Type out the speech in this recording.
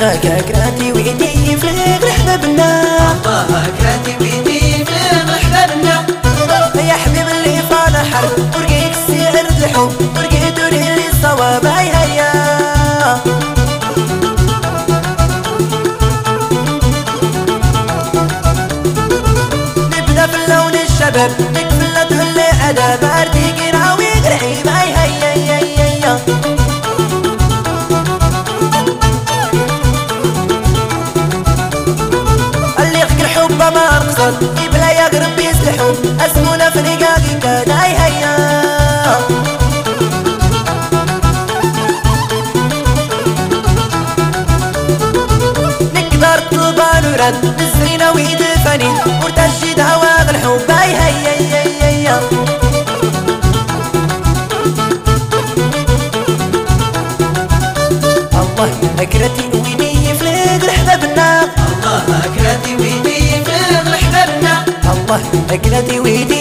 غاك كراتي ويدي فليق لحبابنا الله كراتي ويدي فليق لحبابنا يا حبيب اللي فانا حرب ورقيك السعر الحب ورقيت وريلي الصواب هيا نبدا في اللون الشباب نكفل تهل اداب ارتي قراوي قرحيب هيا اللي يخك الحب ما نقصد يبلا يقرب يسلحو اسمونا في رقاقي كداي هيا نقدر طلبان ورد نزرينا ويدفني ورتجد هواغ الحب هيا الله أكرتي ويدي يفلق لحبابنا الله كراتي ويدي فليق لحبابنا الله أكرتي ويدي